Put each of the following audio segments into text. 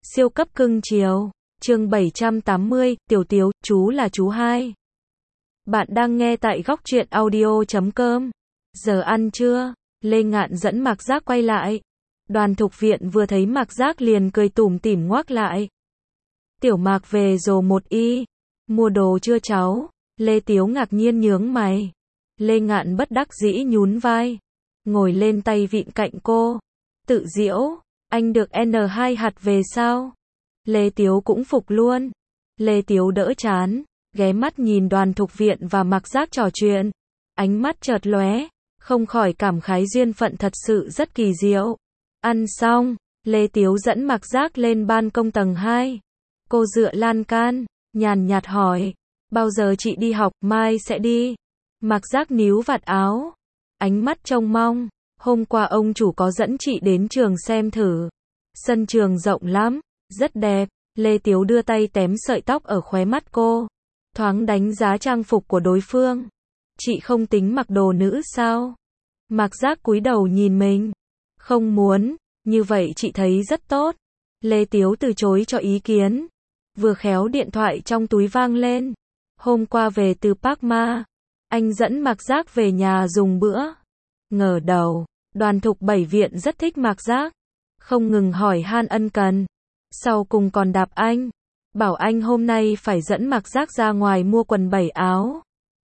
Siêu cấp cưng chiều. Chương 780, Tiểu Tiếu, chú là chú hai. Bạn đang nghe tại góc truyện audio.com. Giờ ăn trưa, Lê Ngạn dẫn Mạc Giác quay lại. Đoàn Thục Viện vừa thấy Mạc Giác liền cười tủm tỉm ngoác lại. Tiểu Mạc về rồi một y. Mua đồ chưa cháu? Lê Tiếu ngạc nhiên nhướng mày. Lê Ngạn bất đắc dĩ nhún vai. Ngồi lên tay vịn cạnh cô. Tự giễu, anh được N2 hạt về sao? Lê Tiếu cũng phục luôn. Lê Tiếu đỡ chán, ghé mắt nhìn Đoàn Thục Viện và Mạc Giác trò chuyện. Ánh mắt chợt lóe, không khỏi cảm khái duyên phận thật sự rất kỳ diệu. Ăn xong, Lê Tiếu dẫn Mạc Giác lên ban công tầng 2. Cô dựa lan can, nhàn nhạt hỏi. Bao giờ chị đi học, mai sẽ đi. Mạc Giác níu vạt áo. Ánh mắt trông mong. Hôm qua ông chủ có dẫn chị đến trường xem thử. Sân trường rộng lắm, rất đẹp. Lê Tiếu đưa tay tém sợi tóc ở khóe mắt cô. Thoáng đánh giá trang phục của đối phương. Chị không tính mặc đồ nữ sao? Mạc Giác cúi đầu nhìn mình. Không muốn, như vậy chị thấy rất tốt. Lê Tiếu từ chối cho ý kiến. Vừa khéo điện thoại trong túi vang lên. Hôm qua về từ Park Ma, anh dẫn Mạc Giác về nhà dùng bữa. Ngờ đầu, Đoàn Thục Bảy Viện rất thích Mạc Giác. Không ngừng hỏi han ân cần. Sau cùng còn đạp anh. Bảo anh hôm nay phải dẫn Mạc Giác ra ngoài mua quần bảy áo.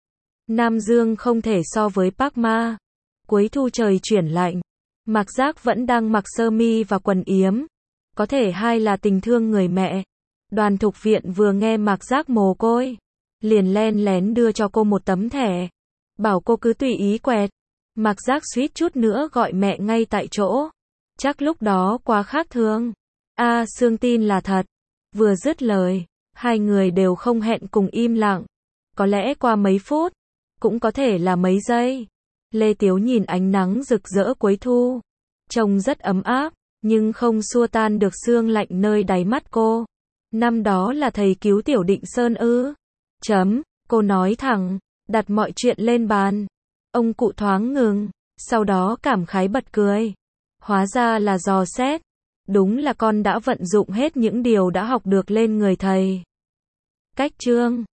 Nam Dương không thể so với Park Ma. Cuối thu trời chuyển lạnh. Mạc Giác vẫn đang mặc sơ mi và quần yếm. Có thể hai là tình thương người mẹ. Đoàn Thục Viện vừa nghe Mạc Giác mồ côi, liền len lén đưa cho cô một tấm thẻ. Bảo cô cứ tùy ý quẹt. Mạc Giác suýt chút nữa gọi mẹ ngay tại chỗ. Chắc lúc đó quá khác thường. Sương tin là thật. Vừa dứt lời, hai người đều không hẹn cùng im lặng. Có lẽ qua mấy phút, cũng có thể là mấy giây. Lê Tiếu nhìn ánh nắng rực rỡ cuối thu. Trông rất ấm áp, nhưng không xua tan được sương lạnh nơi đáy mắt cô. Năm đó là thầy cứu Tiểu Định Sơn ư? Cô nói thẳng, đặt mọi chuyện lên bàn. Ông cụ thoáng ngừng, sau đó cảm khái bật cười. Hóa ra là dò xét. Đúng là con đã vận dụng hết những điều đã học được lên người thầy. Cách chương